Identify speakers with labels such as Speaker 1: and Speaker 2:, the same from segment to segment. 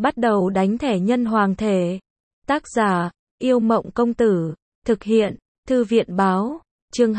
Speaker 1: bắt đầu đánh thẻ nhân hoàng thể. Tác giả, Yêu Mộng Công Tử. Thực hiện, Thư viện Báo. Chương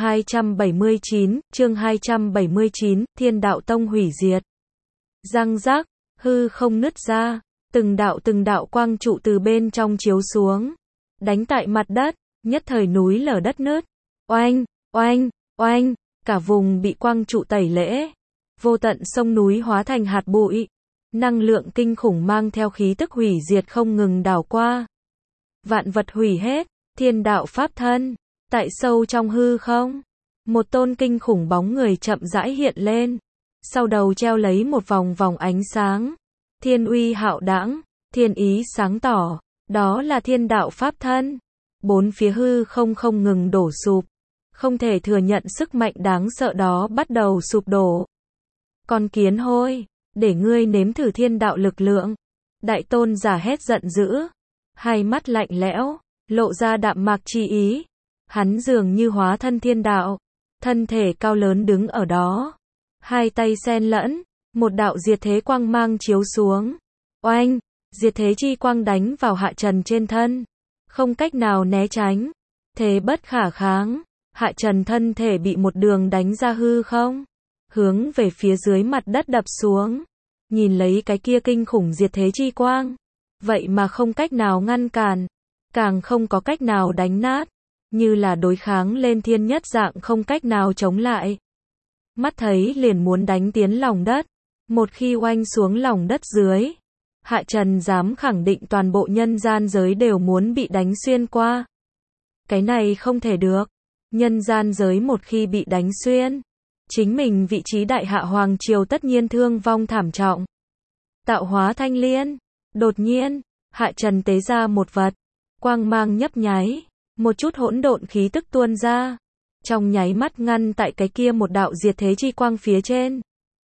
Speaker 1: 279, Thiên Đạo Tông hủy diệt. Răng rác, hư không nứt ra, từng đạo quang trụ từ bên trong chiếu xuống, đánh tại mặt đất, nhất thời núi lở đất nứt. Oanh, oanh, oanh, cả vùng bị quang trụ tẩy lễ. Vô tận sông núi hóa thành hạt bụi. Năng lượng kinh khủng mang theo khí tức hủy diệt không ngừng đảo qua. Vạn vật hủy hết, thiên đạo pháp thân. Tại sâu trong hư không, một tôn kinh khủng bóng người chậm rãi hiện lên. Sau đầu treo lấy một vòng vòng ánh sáng. Thiên uy hạo đãng, thiên ý sáng tỏ, đó là thiên đạo pháp thân. Bốn phía hư không không ngừng đổ sụp. Không thể thừa nhận sức mạnh đáng sợ đó bắt đầu sụp đổ. Con kiến hôi, để ngươi nếm thử thiên đạo lực lượng. Đại tôn giả hét giận dữ. Hai mắt lạnh lẽo, lộ ra đạm mạc chi ý. Hắn dường như hóa thân thiên đạo. Thân thể cao lớn đứng ở đó. Hai tay xen lẫn, một đạo diệt thế quang mang chiếu xuống. Oanh, diệt thế chi quang đánh vào Hạ Trần trên thân. Không cách nào né tránh. Thế bất khả kháng. Hạ Trần thân thể bị một đường đánh ra hư không. Hướng về phía dưới mặt đất đập xuống. Nhìn lấy cái kia kinh khủng diệt thế chi quang. Vậy mà không cách nào ngăn cản. Càng không có cách nào đánh nát. Như là đối kháng lên thiên nhất dạng không cách nào chống lại. Mắt thấy liền muốn đánh tiến lòng đất. Một khi oanh xuống lòng đất dưới. Hạ Trần dám khẳng định toàn bộ nhân gian giới đều muốn bị đánh xuyên qua. Cái này không thể được. Nhân gian giới một khi bị đánh xuyên. Chính mình vị trí đại hạ hoàng triều tất nhiên thương vong thảm trọng. Tạo hóa thanh liên. Đột nhiên, Hạ Trần tế ra một vật. Quang mang nhấp nháy. Một chút hỗn độn khí tức tuôn ra. Trong nháy mắt ngăn tại cái kia một đạo diệt thế chi quang phía trên.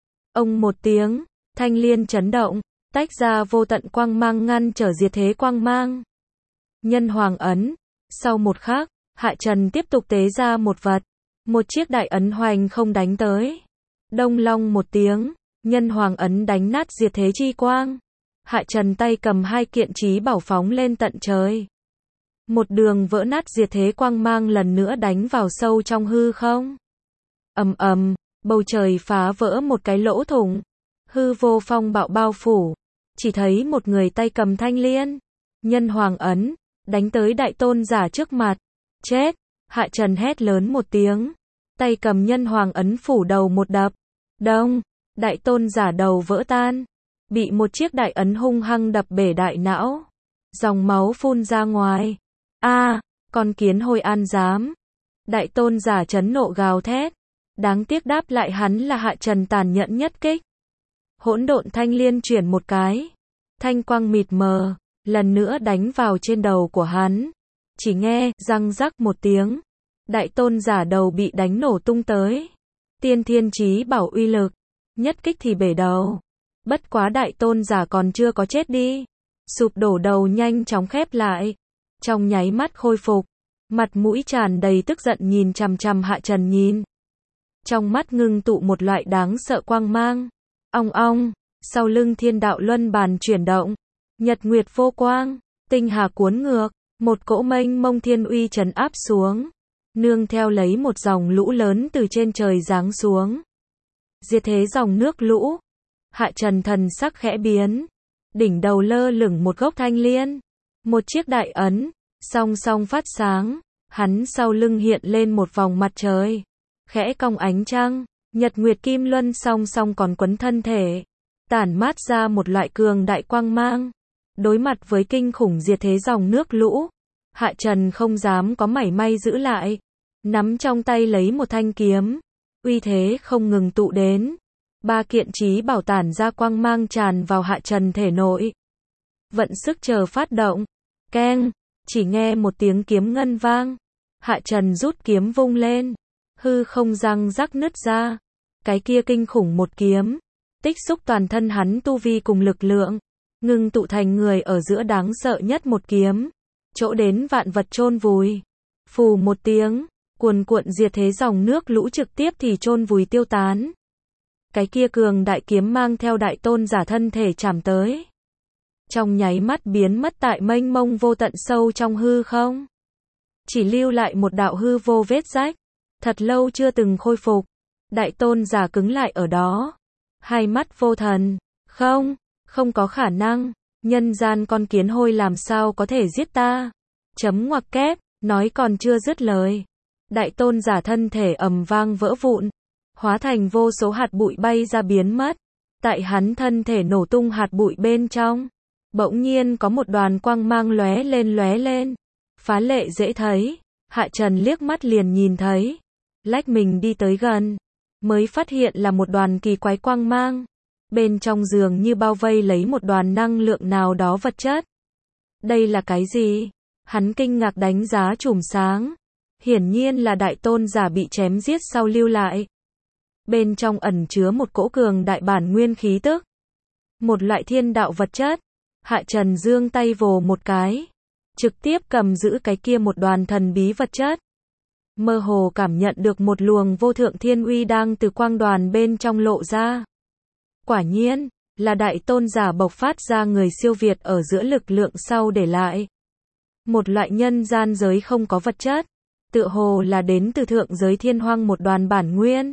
Speaker 1: Ông một tiếng, thanh liên chấn động, tách ra vô tận quang mang ngăn trở diệt thế quang mang. Nhân hoàng ấn. Sau một khắc, Hạ Trần tiếp tục tế ra một vật. Một chiếc đại ấn hoành không đánh tới. Đông long một tiếng, nhân hoàng ấn đánh nát diệt thế chi quang. Hạ Trần tay cầm hai kiện chí bảo phóng lên tận trời. Một đường vỡ nát diệt thế quang mang lần nữa đánh vào sâu trong hư không. Ầm ầm, bầu trời phá vỡ một cái lỗ thủng. Hư vô phong bạo bao phủ. Chỉ thấy một người tay cầm thanh liên. Nhân hoàng ấn, đánh tới đại tôn giả trước mặt. Chết! Hạ Trần hét lớn một tiếng. Tay cầm nhân hoàng ấn phủ đầu một đập. Đông! Đại tôn giả đầu vỡ tan. Bị một chiếc đại ấn hung hăng đập bể đại não. Dòng máu phun ra ngoài. Con kiến hôi an dám. Đại tôn giả chấn nộ gào thét. Đáng tiếc đáp lại hắn là Hạ Trần tàn nhẫn nhất kích. Hỗn độn thanh liên chuyển một cái. Thanh quang mịt mờ, lần nữa đánh vào trên đầu của hắn. Chỉ nghe, răng rắc một tiếng. Đại tôn giả đầu bị đánh nổ tung tới. Tiên thiên chí bảo uy lực. Nhất kích thì bể đầu. Bất quá đại tôn giả còn chưa có chết đi. Sụp đổ đầu nhanh chóng khép lại. Trong nháy mắt khôi phục. Mặt mũi tràn đầy tức giận nhìn chằm chằm Hạ Trần nhìn. Trong mắt ngưng tụ một loại đáng sợ quang mang. Ong ong, sau lưng thiên đạo luân bàn chuyển động. Nhật nguyệt vô quang, tinh hà cuốn ngược. Một cỗ mênh mông thiên uy trấn áp xuống. Nương theo lấy một dòng lũ lớn từ trên trời giáng xuống. Diệt thế dòng nước lũ. Hạ Trần thần sắc khẽ biến. Đỉnh đầu lơ lửng một gốc thanh liên. Một chiếc đại ấn, song song phát sáng. Hắn sau lưng hiện lên một vòng mặt trời. Khẽ cong ánh trăng, nhật nguyệt kim luân song song còn quấn thân thể. Tản mát ra một loại cường đại quang mang. Đối mặt với kinh khủng diệt thế dòng nước lũ. Hạ Trần không dám có mảy may giữ lại. Nắm trong tay lấy một thanh kiếm. Uy thế không ngừng tụ đến. Ba kiện chí bảo tản ra quang mang tràn vào Hạ Trần thể nội. Vận sức chờ phát động. Keng, chỉ nghe một tiếng kiếm ngân vang. Hạ Trần rút kiếm vung lên. Hư không răng rắc nứt ra. Cái kia kinh khủng một kiếm. Tích xúc toàn thân hắn tu vi cùng lực lượng. Ngưng tụ thành người ở giữa đáng sợ nhất một kiếm. Chỗ đến vạn vật chôn vùi. Phù một tiếng. Cuồn cuộn diệt thế dòng nước lũ trực tiếp thì chôn vùi tiêu tán. Cái kia cường đại kiếm mang theo đại tôn giả thân thể chạm tới. trong nháy mắt biến mất tại mênh mông vô tận sâu trong hư không. Chỉ lưu lại một đạo hư vô vết rách, thật lâu chưa từng khôi phục. Đại tôn giả cứng lại ở đó, hai mắt vô thần, không có khả năng, nhân gian con kiến hôi làm sao có thể giết ta. Chấm ngoặc kép, nói còn chưa dứt lời. Đại tôn giả thân thể ầm vang vỡ vụn, hóa thành vô số hạt bụi bay ra biến mất. Tại hắn thân thể nổ tung hạt bụi bên trong, bỗng nhiên có một đoàn quang mang lóe lên, phá lệ dễ thấy. Hạ Trần liếc mắt liền nhìn thấy, lách mình đi tới gần, mới phát hiện là một đoàn kỳ quái quang mang. Bên trong dường như bao vây lấy một đoàn năng lượng nào đó vật chất. Đây là cái gì? Hắn kinh ngạc đánh giá chùm sáng. Hiển nhiên là đại tôn giả bị chém giết sau lưu lại. Bên trong ẩn chứa một cỗ cường đại bản nguyên khí tức. Một loại thiên đạo vật chất. Hạ Trần giương tay vồ một cái, trực tiếp cầm giữ cái kia một đoàn thần bí vật chất. Mơ hồ cảm nhận được một luồng vô thượng thiên uy đang từ quang đoàn bên trong lộ ra. Quả nhiên, là đại tôn giả bộc phát ra người siêu việt ở giữa lực lượng sau để lại. Một loại nhân gian giới không có vật chất, tựa hồ là đến từ thượng giới thiên hoang một đoàn bản nguyên.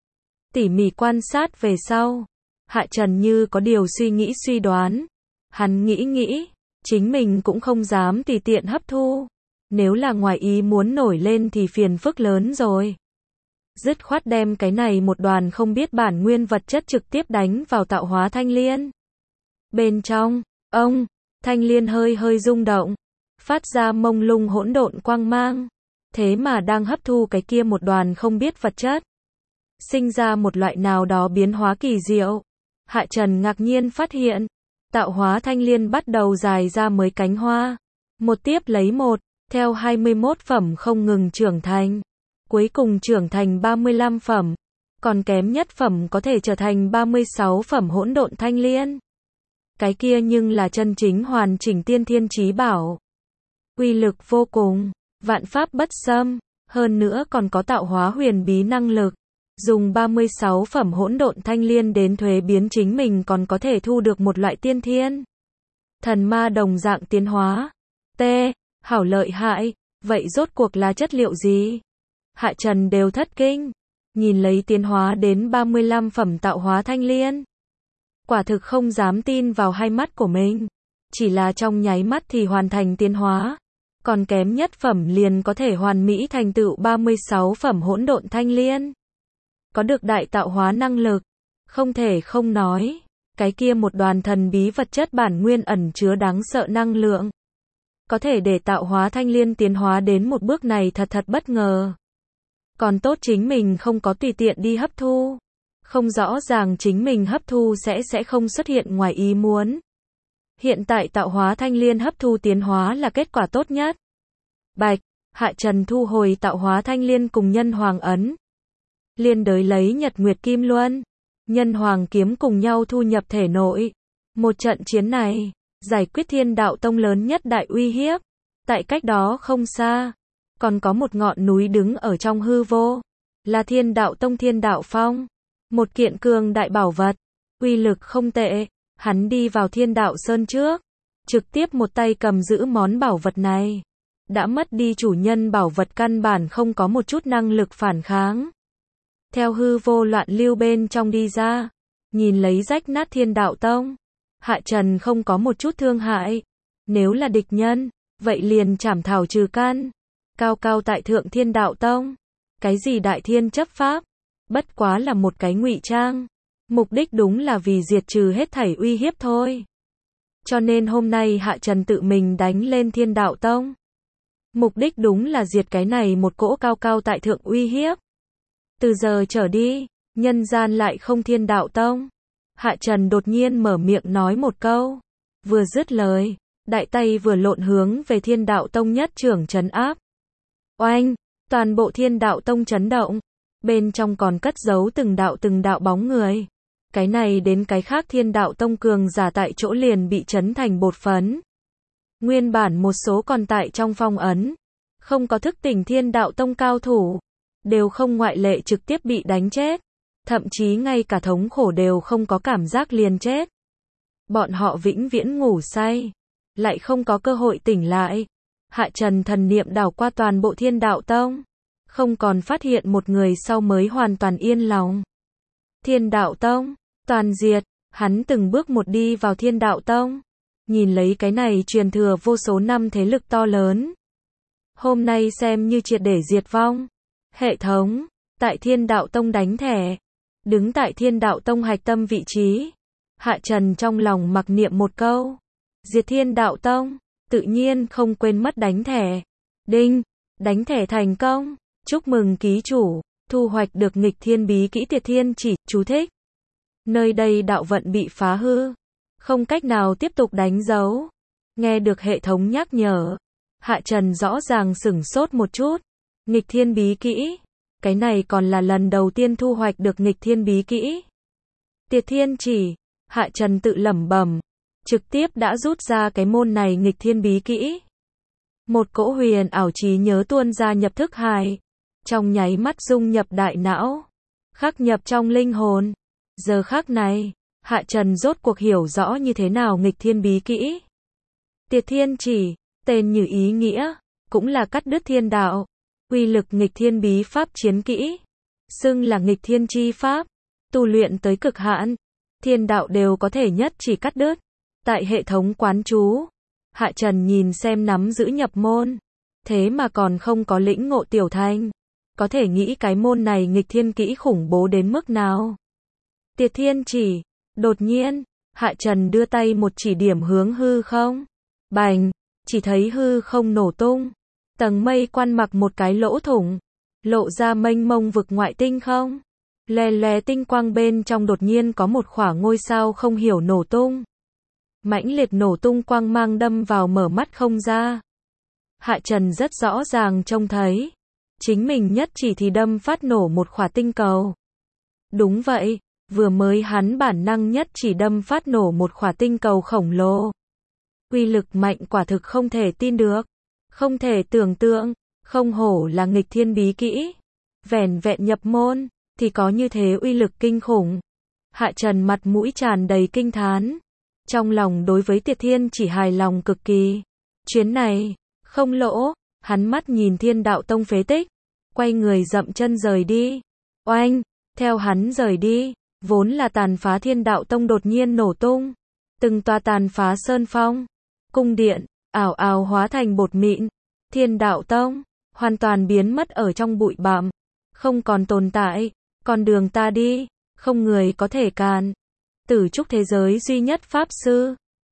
Speaker 1: Tỉ mỉ quan sát về sau, Hạ Trần như có điều suy đoán. Hắn nghĩ, chính mình cũng không dám tùy tiện hấp thu. Nếu là ngoài ý muốn nổi lên thì phiền phức lớn rồi. Dứt khoát đem cái này một đoàn không biết bản nguyên vật chất trực tiếp đánh vào tạo hóa thanh liên. Bên trong, thanh liên hơi rung động, phát ra mông lung hỗn độn quang mang. Thế mà đang hấp thu cái kia một đoàn không biết vật chất. Sinh ra một loại nào đó biến hóa kỳ diệu. Hạ Trần ngạc nhiên phát hiện, tạo hóa thanh liên bắt đầu dài ra mới cánh hoa. Một tiếp lấy một, theo 21 phẩm không ngừng trưởng thành. Cuối cùng trưởng thành 35 phẩm. Còn kém nhất phẩm có thể trở thành 36 phẩm hỗn độn thanh liên. Cái kia nhưng là chân chính hoàn chỉnh tiên thiên chí bảo. Uy lực vô cùng, vạn pháp bất xâm, hơn nữa còn có tạo hóa huyền bí năng lực. Dùng 36 phẩm hỗn độn thanh liên đến thuế biến chính mình còn có thể thu được một loại tiên thiên thần ma đồng dạng tiến hóa. Hảo lợi hại, vậy rốt cuộc là chất liệu gì? Hạ Trần đều thất kinh, nhìn lấy tiến hóa đến 35 phẩm tạo hóa thanh liên. Quả thực không dám tin vào hai mắt của mình, chỉ là trong nháy mắt thì hoàn thành tiến hóa. Còn kém nhất phẩm liền có thể hoàn mỹ thành tựu 36 phẩm hỗn độn thanh liên. Có được đại tạo hóa năng lực, không thể không nói, cái kia một đoàn thần bí vật chất bản nguyên ẩn chứa đáng sợ năng lượng. Có thể để tạo hóa thanh liên tiến hóa đến một bước này thật bất ngờ. Còn tốt chính mình không có tùy tiện đi hấp thu. Không rõ ràng chính mình hấp thu sẽ không xuất hiện ngoài ý muốn. Hiện tại tạo hóa thanh liên hấp thu tiến hóa là kết quả tốt nhất. Bạch, Hạ Trần thu hồi tạo hóa thanh liên cùng nhân hoàng ấn. Liên đới lấy Nhật Nguyệt Kim Luân, nhân hoàng kiếm cùng nhau thu nhập thể nội. Một trận chiến này, giải quyết Thiên Đạo Tông lớn nhất đại uy hiếp. Tại cách đó không xa, còn có một ngọn núi đứng ở trong hư vô. Là Thiên Đạo Tông Thiên Đạo Phong. Một kiện cường đại bảo vật, uy lực không tệ. Hắn đi vào Thiên Đạo Sơn trước, trực tiếp một tay cầm giữ món bảo vật này. Đã mất đi chủ nhân bảo vật căn bản không có một chút năng lực phản kháng. Theo hư vô loạn lưu bên trong đi ra, nhìn lấy rách nát Thiên Đạo Tông, Hạ Trần không có một chút thương hại. Nếu là địch nhân, vậy liền chảm thảo trừ căn. Cao tại thượng Thiên Đạo Tông, cái gì đại thiên chấp pháp, bất quá là một cái ngụy trang. Mục đích đúng là vì diệt trừ hết thảy uy hiếp thôi. Cho nên hôm nay Hạ Trần tự mình đánh lên Thiên Đạo Tông. Mục đích đúng là diệt cái này một cỗ cao tại thượng uy hiếp. Từ giờ trở đi, nhân gian lại không Thiên Đạo Tông. Hạ Trần đột nhiên mở miệng nói một câu. Vừa dứt lời, đại tay vừa lộn hướng về Thiên Đạo Tông nhất trưởng trấn áp. Oanh, toàn bộ Thiên Đạo Tông chấn động. Bên trong còn cất giấu từng đạo bóng người. Cái này đến cái khác Thiên Đạo Tông cường giả tại chỗ liền bị chấn thành bột phấn. Nguyên bản một số còn tại trong phong ấn, không có thức tỉnh Thiên Đạo Tông cao thủ, đều không ngoại lệ trực tiếp bị đánh chết. Thậm chí ngay cả thống khổ đều không có cảm giác liền chết. Bọn họ vĩnh viễn ngủ say, lại không có cơ hội tỉnh lại. Hạ Trần thần niệm đảo qua toàn bộ Thiên Đạo Tông, không còn phát hiện một người sau mới hoàn toàn yên lòng. Thiên Đạo Tông, toàn diệt, hắn từng bước một đi vào Thiên Đạo Tông, nhìn lấy cái này truyền thừa vô số năm thế lực to lớn. Hôm nay xem như triệt để diệt vong. Hệ thống, tại Thiên Đạo Tông đánh thẻ, đứng tại Thiên Đạo Tông hạch tâm vị trí. Hạ Trần trong lòng mặc niệm một câu, diệt Thiên Đạo Tông, tự nhiên không quên mất đánh thẻ. Đinh, đánh thẻ thành công, chúc mừng ký chủ, thu hoạch được nghịch thiên bí kỹ Tiệt Thiên Chỉ, chú thích. Nơi đây đạo vận bị phá hư, không cách nào tiếp tục đánh dấu. Nghe được hệ thống nhắc nhở, Hạ Trần rõ ràng sửng sốt một chút. Nghịch thiên bí kỹ, cái này còn là lần đầu tiên thu hoạch được nghịch thiên bí kỹ. Tiệt Thiên Chỉ, Hạ Trần tự lẩm bẩm, trực tiếp đã rút ra cái môn này nghịch thiên bí kỹ. Một cỗ huyền ảo trí nhớ tuôn ra nhập thức hải, trong nháy mắt dung nhập đại não, khắc nhập trong linh hồn. Giờ khắc này, Hạ Trần rốt cuộc hiểu rõ như thế nào nghịch thiên bí kỹ. Tiệt Thiên Chỉ, tên như ý nghĩa, cũng là cắt đứt thiên đạo. Uy lực nghịch thiên bí pháp chiến kỹ, xưng là nghịch thiên chi pháp, tu luyện tới cực hạn, thiên đạo đều có thể nhất chỉ cắt đứt. Tại hệ thống quán chú, Hạ Trần nhìn xem nắm giữ nhập môn, thế mà còn không có lĩnh ngộ tiểu thành, có thể nghĩ cái môn này nghịch thiên kỹ khủng bố đến mức nào. Tiệt Thiên Chỉ, đột nhiên, Hạ Trần đưa tay một chỉ điểm hướng hư không. Bành, chỉ thấy hư không nổ tung, tầng mây quan mặc một cái lỗ thủng, lộ ra mênh mông vực ngoại tinh không. Lè lè tinh quang bên trong đột nhiên có một khỏa ngôi sao không hiểu nổ tung. Mãnh liệt nổ tung quang mang đâm vào mở mắt không ra. Hạ Trần rất rõ ràng trông thấy, chính mình nhất chỉ thì đâm phát nổ một khỏa tinh cầu. Đúng vậy, vừa mới hắn bản năng nhất chỉ đâm phát nổ một khỏa tinh cầu khổng lồ. Uy lực mạnh quả thực không thể tin được, không thể tưởng tượng, không hổ là nghịch thiên bí kỹ. Vẻn vẹn nhập môn, thì có như thế uy lực kinh khủng. Hạ Trần mặt mũi tràn đầy kinh thán, trong lòng đối với Tiệt Thiên Chỉ hài lòng cực kỳ. Chuyến này, không lỗ, hắn mắt nhìn Thiên Đạo Tông phế tích, quay người dậm chân rời đi. Oanh, theo hắn rời đi, vốn là tàn phá Thiên Đạo Tông đột nhiên nổ tung. Từng tòa tàn phá sơn phong, cung điện, ảo ảo hóa thành bột mịn. Thiên Đạo Tông, hoàn toàn biến mất ở trong bụi bặm, không còn tồn tại. Con đường ta đi, không người có thể cản. Tử trúc thế giới duy nhất pháp sư,